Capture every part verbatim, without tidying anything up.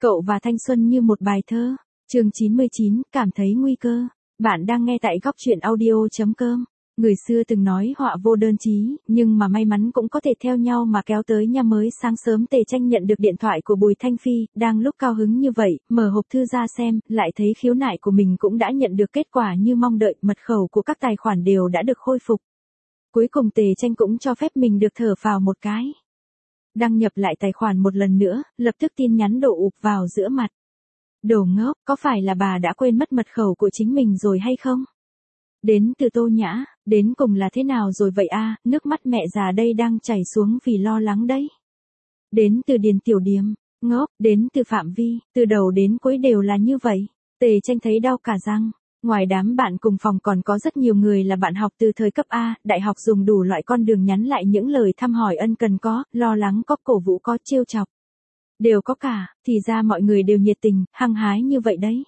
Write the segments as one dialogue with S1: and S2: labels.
S1: Cậu và thanh xuân như một bài thơ. Chương chín mươi chín, cảm thấy nguy cơ. Bạn đang nghe tại góc truyện audio chấm com. Người xưa từng nói họa vô đơn chí, nhưng mà may mắn cũng có thể theo nhau mà kéo tới nha. Mới sáng sớm Tề Tranh nhận được điện thoại của Bùi Thanh Phi, đang lúc cao hứng như vậy, mở hộp thư ra xem, lại thấy khiếu nại của mình cũng đã nhận được kết quả như mong đợi, mật khẩu của các tài khoản đều đã được khôi phục. Cuối cùng Tề Tranh cũng cho phép mình được thở phào một cái. Đăng nhập lại tài khoản một lần nữa, lập tức tin nhắn đổ ụp vào giữa mặt. Đồ ngốc, có phải là bà đã quên mất mật khẩu của chính mình rồi hay không? Đến từ Tô Nhã, đến cùng là thế nào rồi vậy a? Nước mắt mẹ già đây đang chảy xuống vì lo lắng đấy. Đến từ Điền Tiểu Điềm, ngốc, đến từ Phạm Vi, từ đầu đến cuối đều là như vậy. Tề Tranh thấy đau cả răng. Ngoài đám bạn cùng phòng còn có rất nhiều người là bạn học từ thời cấp A, đại học, dùng đủ loại con đường nhắn lại những lời thăm hỏi ân cần, có, lo lắng có, cổ vũ có, trêu chọc. Đều có cả, thì ra mọi người đều nhiệt tình, hăng hái như vậy đấy.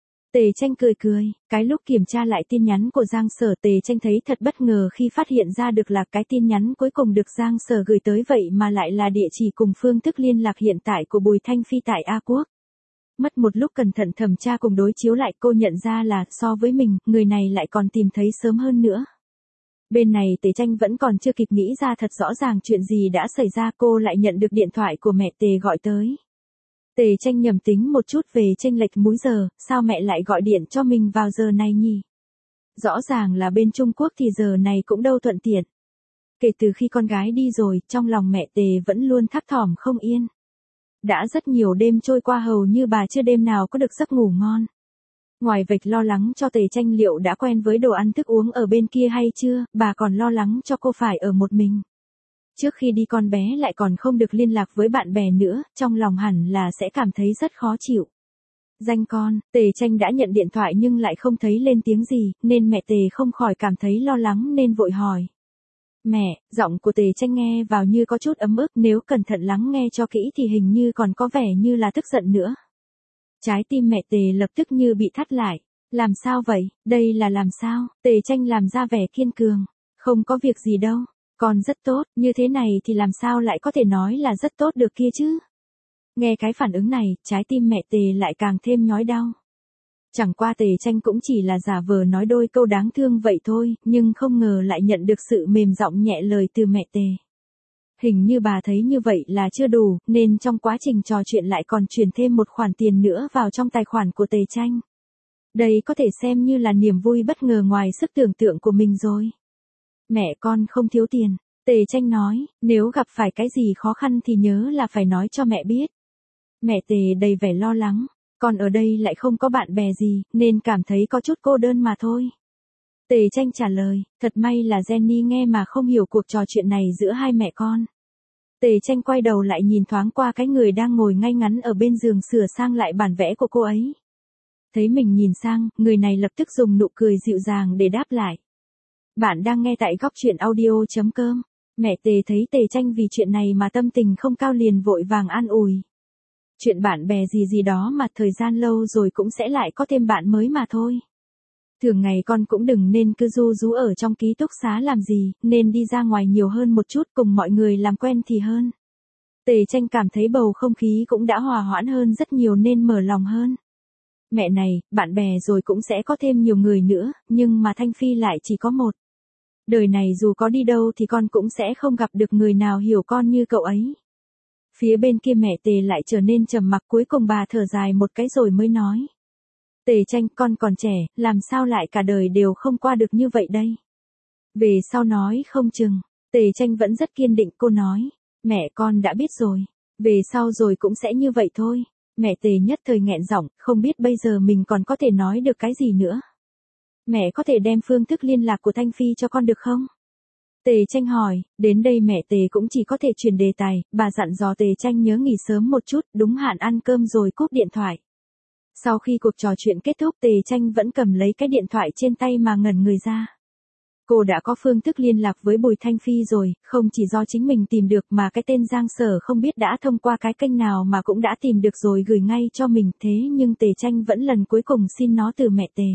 S1: Tề Tranh cười cười, cái lúc kiểm tra lại tin nhắn của Giang Sở, Tề Tranh thấy thật bất ngờ khi phát hiện ra được là cái tin nhắn cuối cùng được Giang Sở gửi tới vậy mà lại là địa chỉ cùng phương thức liên lạc hiện tại của Bùi Thanh Phi tại A Quốc. Mất một lúc cẩn thận thẩm tra cùng đối chiếu lại, cô nhận ra là so với mình, người này lại còn tìm thấy sớm hơn nữa. Bên này Tề Tranh vẫn còn chưa kịp nghĩ ra thật rõ ràng chuyện gì đã xảy ra, cô lại nhận được điện thoại của mẹ Tề gọi tới. Tề Tranh nhầm tính một chút về chênh lệch múi giờ, sao mẹ lại gọi điện cho mình vào giờ này nhỉ? Rõ ràng là bên Trung Quốc thì giờ này cũng đâu thuận tiện. Kể từ khi con gái đi rồi, trong lòng mẹ Tề vẫn luôn thấp thỏm không yên. Đã rất nhiều đêm trôi qua hầu như bà chưa đêm nào có được giấc ngủ ngon. Ngoài việc lo lắng cho Tề Tranh liệu đã quen với đồ ăn thức uống ở bên kia hay chưa, bà còn lo lắng cho cô phải ở một mình. Trước khi đi con bé lại còn không được liên lạc với bạn bè nữa, trong lòng hẳn là sẽ cảm thấy rất khó chịu. Danh con, Tề Tranh đã nhận điện thoại nhưng lại không thấy lên tiếng gì, nên mẹ Tề không khỏi cảm thấy lo lắng nên vội hỏi. Mẹ, giọng của Tề Tranh nghe vào như có chút ấm ức, nếu cẩn thận lắng nghe cho kỹ thì hình như còn có vẻ như là tức giận nữa. Trái tim mẹ Tề lập tức như bị thắt lại. Làm sao vậy, đây là làm sao? Tề Tranh làm ra vẻ kiên cường. Không có việc gì đâu, con rất tốt, như thế này thì làm sao lại có thể nói là rất tốt được kia chứ? Nghe cái phản ứng này, trái tim mẹ Tề lại càng thêm nhói đau. Chẳng qua Tề Tranh cũng chỉ là giả vờ nói đôi câu đáng thương vậy thôi, nhưng không ngờ lại nhận được sự mềm giọng nhẹ lời từ mẹ Tề. Hình như bà thấy như vậy là chưa đủ, nên trong quá trình trò chuyện lại còn chuyển thêm một khoản tiền nữa vào trong tài khoản của Tề Tranh. Đây có thể xem như là niềm vui bất ngờ ngoài sức tưởng tượng của mình rồi. Mẹ con không thiếu tiền, Tề Tranh nói, nếu gặp phải cái gì khó khăn thì nhớ là phải nói cho mẹ biết. Mẹ Tề đầy vẻ lo lắng, con ở đây lại không có bạn bè gì, nên cảm thấy có chút cô đơn mà thôi. Tề Tranh trả lời, thật may là Jenny nghe mà không hiểu cuộc trò chuyện này giữa hai mẹ con. Tề Tranh quay đầu lại nhìn thoáng qua cái người đang ngồi ngay ngắn ở bên giường sửa sang lại bản vẽ của cô ấy. Thấy mình nhìn sang, người này lập tức dùng nụ cười dịu dàng để đáp lại. Bạn đang nghe tại góc truyện audio chấm com. Mẹ Tề thấy Tề Tranh vì chuyện này mà tâm tình không cao liền vội vàng an ủi. Chuyện bạn bè gì gì đó mà thời gian lâu rồi cũng sẽ lại có thêm bạn mới mà thôi. Thường ngày con cũng đừng nên cứ ru rú ở trong ký túc xá làm gì, nên đi ra ngoài nhiều hơn một chút, cùng mọi người làm quen thì hơn. Tề Tranh cảm thấy bầu không khí cũng đã hòa hoãn hơn rất nhiều nên mở lòng hơn. Mẹ này, bạn bè rồi cũng sẽ có thêm nhiều người nữa, nhưng mà Thanh Phi lại chỉ có một. Đời này dù có đi đâu thì con cũng sẽ không gặp được người nào hiểu con như cậu ấy. Phía bên kia mẹ Tề lại trở nên trầm mặc, cuối cùng bà thở dài một cái rồi mới nói. Tề Tranh, con còn trẻ, làm sao lại cả đời đều không qua được như vậy đây? Về sau nói không chừng. Tề Tranh vẫn rất kiên định, cô nói. Mẹ con đã biết rồi. Về sau rồi cũng sẽ như vậy thôi. Mẹ Tề nhất thời nghẹn giọng, không biết bây giờ mình còn có thể nói được cái gì nữa. Mẹ có thể đem phương thức liên lạc của Thanh Phi cho con được không? Tề Tranh hỏi, đến đây mẹ Tề cũng chỉ có thể chuyển đề tài, bà dặn dò Tề Tranh nhớ nghỉ sớm một chút, đúng hạn ăn cơm rồi cúp điện thoại. Sau khi cuộc trò chuyện kết thúc, Tề Tranh vẫn cầm lấy cái điện thoại trên tay mà ngẩn người ra. Cô đã có phương thức liên lạc với Bùi Thanh Phi rồi, không chỉ do chính mình tìm được mà cái tên Giang Sở không biết đã thông qua cái kênh nào mà cũng đã tìm được rồi gửi ngay cho mình, thế nhưng Tề Tranh vẫn lần cuối cùng xin nó từ mẹ Tề.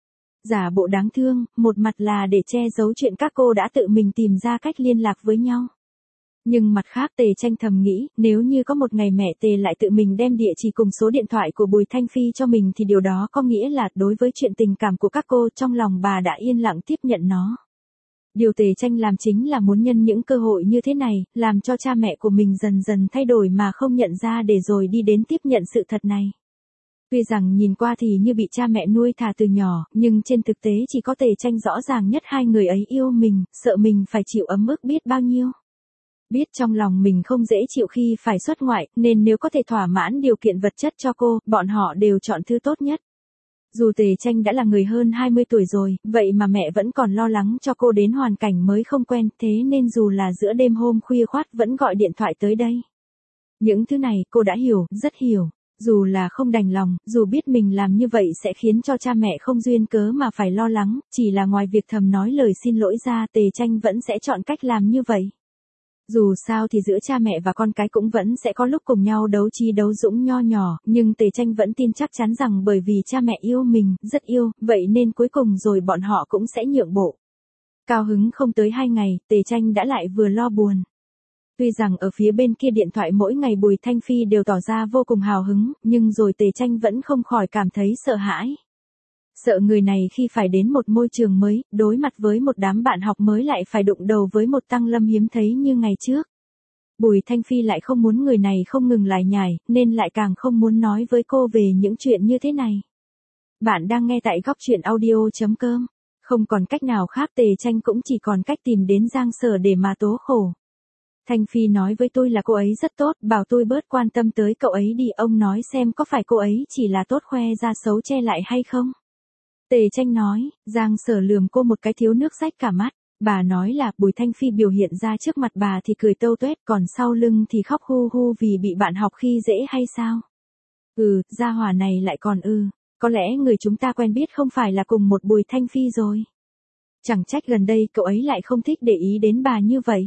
S1: Giả bộ đáng thương, một mặt là để che giấu chuyện các cô đã tự mình tìm ra cách liên lạc với nhau. Nhưng mặt khác Tề Tranh thầm nghĩ, nếu như có một ngày mẹ Tề lại tự mình đem địa chỉ cùng số điện thoại của Bùi Thanh Phi cho mình thì điều đó có nghĩa là đối với chuyện tình cảm của các cô trong lòng bà đã yên lặng tiếp nhận nó. Điều Tề Tranh làm chính là muốn nhân những cơ hội như thế này, làm cho cha mẹ của mình dần dần thay đổi mà không nhận ra để rồi đi đến tiếp nhận sự thật này. Tuy rằng nhìn qua thì như bị cha mẹ nuôi thả từ nhỏ, nhưng trên thực tế chỉ có Tề Tranh rõ ràng nhất hai người ấy yêu mình, sợ mình phải chịu ấm ức biết bao nhiêu. Biết trong lòng mình không dễ chịu khi phải xuất ngoại, nên nếu có thể thỏa mãn điều kiện vật chất cho cô, bọn họ đều chọn thứ tốt nhất. Dù Tề Tranh đã là người hơn hai mươi tuổi rồi, vậy mà mẹ vẫn còn lo lắng cho cô đến hoàn cảnh mới không quen, thế nên dù là giữa đêm hôm khuya khoắt vẫn gọi điện thoại tới đây. Những thứ này cô đã hiểu, rất hiểu. Dù là không đành lòng, dù biết mình làm như vậy sẽ khiến cho cha mẹ không duyên cớ mà phải lo lắng, chỉ là ngoài việc thầm nói lời xin lỗi ra Tề Tranh vẫn sẽ chọn cách làm như vậy. Dù sao thì giữa cha mẹ và con cái cũng vẫn sẽ có lúc cùng nhau đấu trí đấu dũng nho nhỏ, nhưng Tề Tranh vẫn tin chắc chắn rằng bởi vì cha mẹ yêu mình, rất yêu, vậy nên cuối cùng rồi bọn họ cũng sẽ nhượng bộ. Cao hứng không tới hai ngày, Tề Tranh đã lại vừa lo buồn. Tuy rằng ở phía bên kia điện thoại mỗi ngày Bùi Thanh Phi đều tỏ ra vô cùng hào hứng, nhưng rồi Tề Tranh vẫn không khỏi cảm thấy sợ hãi. Sợ người này khi phải đến một môi trường mới, đối mặt với một đám bạn học mới lại phải đụng đầu với một tăng lâm hiếm thấy như ngày trước. Bùi Thanh Phi lại không muốn người này không ngừng lải nhải, nên lại càng không muốn nói với cô về những chuyện như thế này. Bạn đang nghe tại góc truyện audio chấm com. Không còn cách nào khác Tề Tranh cũng chỉ còn cách tìm đến Giang Sở để mà tố khổ. Thanh Phi nói với tôi là cô ấy rất tốt, bảo tôi bớt quan tâm tới cậu ấy đi, ông nói xem có phải cô ấy chỉ là tốt khoe ra xấu che lại hay không? Tề Tranh nói, Giang Sở lườm cô một cái thiếu nước rách cả mắt, bà nói là Bùi Thanh Phi biểu hiện ra trước mặt bà thì cười tâu tuét, còn sau lưng thì khóc hu hu vì bị bạn học khi dễ hay sao? Ừ, gia hỏa này lại còn ư, ừ. Có lẽ người chúng ta quen biết không phải là cùng một Bùi Thanh Phi rồi. Chẳng trách gần đây cậu ấy lại không thích để ý đến bà như vậy.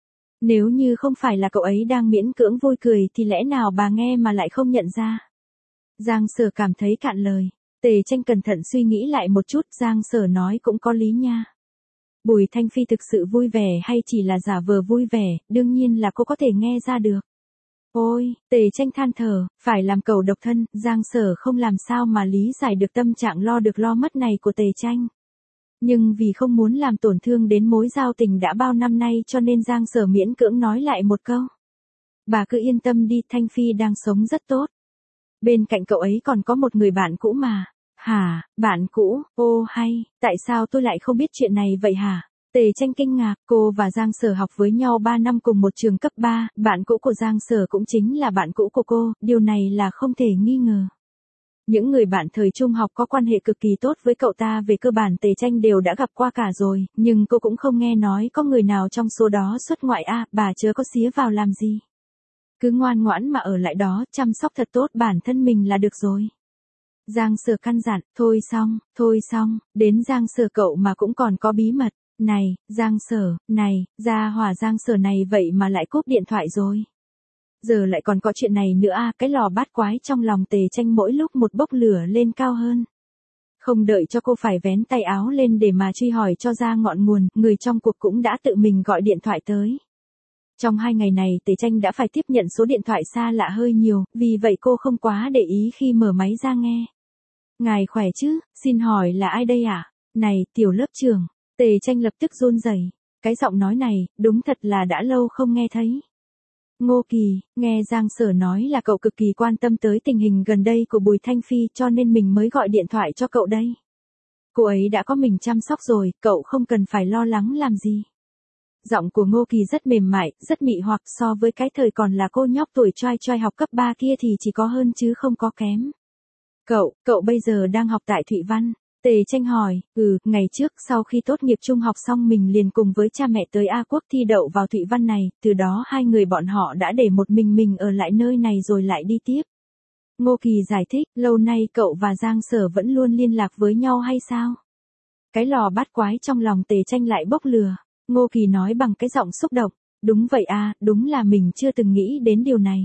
S1: Nếu như không phải là cậu ấy đang miễn cưỡng vui cười thì lẽ nào bà nghe mà lại không nhận ra. Giang Sở cảm thấy cạn lời. Tề Tranh cẩn thận suy nghĩ lại một chút, Giang Sở nói cũng có lý nha. Bùi Thanh Phi thực sự vui vẻ hay chỉ là giả vờ vui vẻ, đương nhiên là cô có thể nghe ra được. Ôi, Tề Tranh than thở, phải làm cầu độc thân, Giang Sở không làm sao mà lý giải được tâm trạng lo được lo mất này của Tề Tranh. Nhưng vì không muốn làm tổn thương đến mối giao tình đã bao năm nay cho nên Giang Sở miễn cưỡng nói lại một câu. Bà cứ yên tâm đi, Thanh Phi đang sống rất tốt. Bên cạnh cậu ấy còn có một người bạn cũ mà. Hả, bạn cũ, ô hay, tại sao tôi lại không biết chuyện này vậy hả? Tề Tranh kinh ngạc, cô và Giang Sở học với nhau ba năm cùng một trường cấp ba, bạn cũ của Giang Sở cũng chính là bạn cũ của cô, điều này là không thể nghi ngờ. Những người bạn thời trung học có quan hệ cực kỳ tốt với cậu ta về cơ bản Tề Tranh đều đã gặp qua cả rồi, nhưng cô cũng không nghe nói có người nào trong số đó xuất ngoại à, bà chớ có xía vào làm gì. Cứ ngoan ngoãn mà ở lại đó, chăm sóc thật tốt bản thân mình là được rồi. Giang Sở căn dặn, thôi xong, thôi xong, đến Giang Sở cậu mà cũng còn có bí mật. Này, Giang Sở, này, gia hỏa Giang Sở này vậy mà lại cúp điện thoại rồi. Giờ lại còn có chuyện này nữa à, cái lò bát quái trong lòng Tề Tranh mỗi lúc một bốc lửa lên cao hơn. Không đợi cho cô phải vén tay áo lên để mà truy hỏi cho ra ngọn nguồn, người trong cuộc cũng đã tự mình gọi điện thoại tới. Trong hai ngày này Tề Tranh đã phải tiếp nhận số điện thoại xa lạ hơi nhiều, vì vậy cô không quá để ý khi mở máy ra nghe. Ngài khỏe chứ, xin hỏi là ai đây ạ? À? Này, tiểu lớp trưởng. Tề Tranh lập tức run rẩy. Cái giọng nói này, đúng thật là đã lâu không nghe thấy. Ngô Kỳ, nghe Giang Sở nói là cậu cực kỳ quan tâm tới tình hình gần đây của Bùi Thanh Phi cho nên mình mới gọi điện thoại cho cậu đây. Cô ấy đã có mình chăm sóc rồi, cậu không cần phải lo lắng làm gì. Giọng của Ngô Kỳ rất mềm mại, rất mị hoặc so với cái thời còn là cô nhóc tuổi trai trai học cấp ba kia thì chỉ có hơn chứ không có kém. Cậu, cậu bây giờ đang học tại Thụy Văn. Tề Tranh hỏi, ừ, ngày trước sau khi tốt nghiệp trung học xong mình liền cùng với cha mẹ tới A Quốc thi đậu vào Thụy Văn này, từ đó hai người bọn họ đã để một mình mình ở lại nơi này rồi lại đi tiếp. Ngô Kỳ giải thích, lâu nay cậu và Giang Sở vẫn luôn liên lạc với nhau hay sao? Cái lò bát quái trong lòng Tề Tranh lại bốc lửa. Ngô Kỳ nói bằng cái giọng xúc động, đúng vậy à, đúng là mình chưa từng nghĩ đến điều này.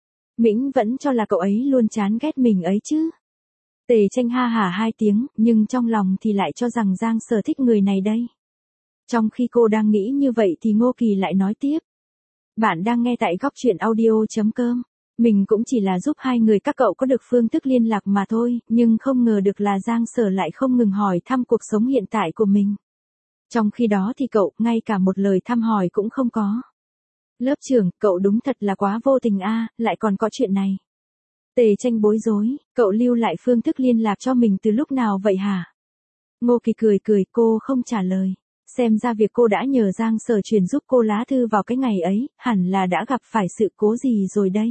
S1: Mĩnh vẫn cho là cậu ấy luôn chán ghét mình ấy chứ. Tề Tranh ha hả hai tiếng, nhưng trong lòng thì lại cho rằng Giang Sở thích người này đây. Trong khi cô đang nghĩ như vậy thì Ngô Kỳ lại nói tiếp. Bạn đang nghe tại góc chuyện audio chấm com. Mình cũng chỉ là giúp hai người các cậu có được phương thức liên lạc mà thôi, nhưng không ngờ được là Giang Sở lại không ngừng hỏi thăm cuộc sống hiện tại của mình. Trong khi đó thì cậu, ngay cả một lời thăm hỏi cũng không có. Lớp trưởng, cậu đúng thật là quá vô tình a, lại còn có chuyện này. Tề Tranh bối rối, cậu lưu lại phương thức liên lạc cho mình từ lúc nào vậy hả? Ngô Kỳ cười cười, cô không trả lời. Xem ra việc cô đã nhờ Giang Sở truyền giúp cô lá thư vào cái ngày ấy, hẳn là đã gặp phải sự cố gì rồi đây.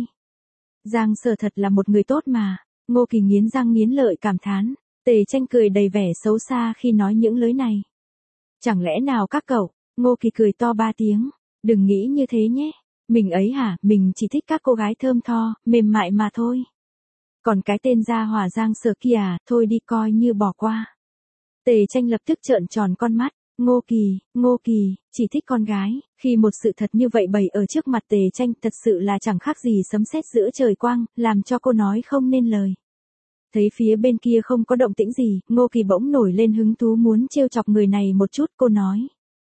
S1: Giang Sở thật là một người tốt mà. Ngô Kỳ nghiến răng nghiến lợi cảm thán. Tề Tranh cười đầy vẻ xấu xa khi nói những lời này. Chẳng lẽ nào các cậu? Ngô Kỳ cười to ba tiếng. Đừng nghĩ như thế nhé. Mình ấy hả, mình chỉ thích các cô gái thơm tho, mềm mại mà thôi. Còn cái tên gia hỏa Giang Sở kia à, thôi đi coi như bỏ qua. Tề Tranh lập tức trợn tròn con mắt. Ngô Kỳ, Ngô Kỳ, chỉ thích con gái, khi một sự thật như vậy bày ở trước mặt Tề Tranh thật sự là chẳng khác gì sấm sét giữa trời quang, làm cho cô nói không nên lời. Thấy phía bên kia không có động tĩnh gì, Ngô Kỳ bỗng nổi lên hứng thú muốn trêu chọc người này một chút, cô nói.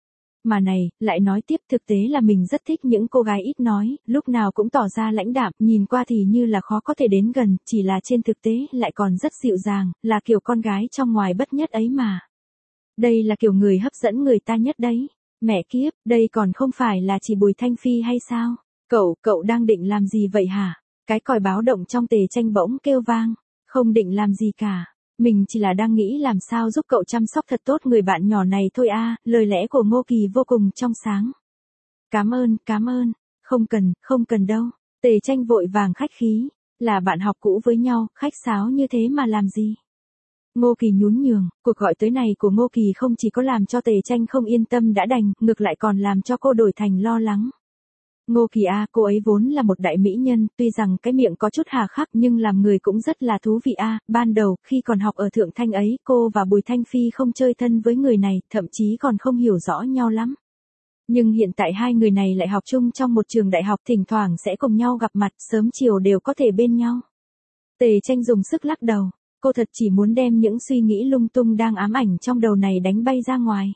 S1: Mà này, lại nói tiếp, thực tế là mình rất thích những cô gái ít nói, lúc nào cũng tỏ ra lãnh đạm, nhìn qua thì như là khó có thể đến gần, chỉ là trên thực tế lại còn rất dịu dàng, là kiểu con gái trong ngoài bất nhất ấy mà. Đây là kiểu người hấp dẫn người ta nhất đấy. Mẹ kiếp, đây còn không phải là chỉ Bùi Thanh Phi hay sao? Cậu, cậu đang định làm gì vậy hả? Cái còi báo động trong Tề Tranh bỗng kêu vang. Không định làm gì cả. Mình chỉ là đang nghĩ làm sao giúp cậu chăm sóc thật tốt người bạn nhỏ này thôi a. Lời lẽ của Ngô Kỳ vô cùng trong sáng. Cảm ơn, cảm ơn. Không cần, không cần đâu. Tề Tranh vội vàng khách khí. Là bạn học cũ với nhau, khách sáo như thế mà làm gì? Ngô Kỳ nhún nhường, cuộc gọi tới này của Ngô Kỳ không chỉ có làm cho Tề Tranh không yên tâm đã đành, ngược lại còn làm cho cô đổi thành lo lắng. Ngô Kỳ a, cô ấy vốn là một đại mỹ nhân, tuy rằng cái miệng có chút hà khắc nhưng làm người cũng rất là thú vị a. Ban đầu, khi còn học ở Thượng Thanh ấy, cô và Bùi Thanh Phi không chơi thân với người này, thậm chí còn không hiểu rõ nhau lắm. Nhưng hiện tại hai người này lại học chung trong một trường đại học, thỉnh thoảng sẽ cùng nhau gặp mặt, sớm chiều đều có thể bên nhau. Tề Tranh dùng sức lắc đầu. Cô thật chỉ muốn đem những suy nghĩ lung tung đang ám ảnh trong đầu này đánh bay ra ngoài.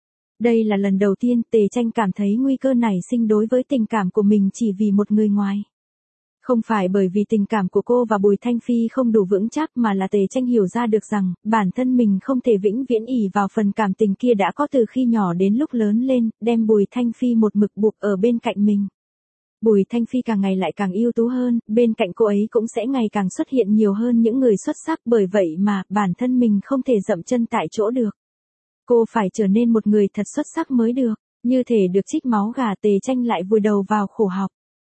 S1: Đây là lần đầu tiên Tề Tranh cảm thấy nguy cơ nảy sinh đối với tình cảm của mình chỉ vì một người ngoài. Không phải bởi vì tình cảm của cô và Bùi Thanh Phi không đủ vững chắc mà là Tề Tranh hiểu ra được rằng, bản thân mình không thể vĩnh viễn ỷ vào phần cảm tình kia đã có từ khi nhỏ đến lúc lớn lên, đem Bùi Thanh Phi một mực buộc ở bên cạnh mình. Bùi Thanh Phi càng ngày lại càng ưu tú hơn, bên cạnh cô ấy cũng sẽ ngày càng xuất hiện nhiều hơn những người xuất sắc, bởi vậy mà bản thân mình không thể dậm chân tại chỗ được. Cô phải trở nên một người thật xuất sắc mới được, như thể được trích máu gà. Tề Tranh lại vùi đầu vào khổ học.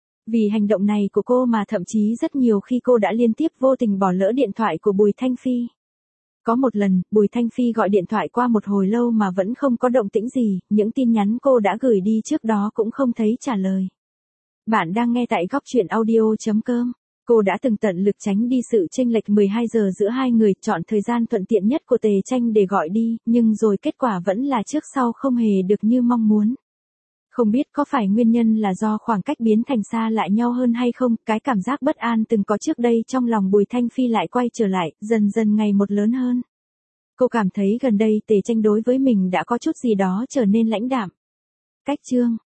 S1: Vì hành động này của cô mà thậm chí rất nhiều khi cô đã liên tiếp vô tình bỏ lỡ điện thoại của Bùi Thanh Phi. Có một lần, Bùi Thanh Phi gọi điện thoại qua một hồi lâu mà vẫn không có động tĩnh gì, những tin nhắn cô đã gửi đi trước đó cũng không thấy trả lời. Bạn đang nghe tại góc chuyện audio chấm com. Cô đã từng tận lực tránh đi sự chênh lệch mười hai giờ giữa hai người, chọn thời gian thuận tiện nhất của Tề Tranh để gọi đi, nhưng rồi kết quả vẫn là trước sau không hề được như mong muốn. Không biết có phải nguyên nhân là do khoảng cách biến thành xa lại nhau hơn hay không, cái cảm giác bất an từng có trước đây trong lòng Bùi Thanh Phi lại quay trở lại, dần dần ngày một lớn hơn. Cô cảm thấy gần đây Tề Tranh đối với mình đã có chút gì đó trở nên lãnh đạm. Cách chương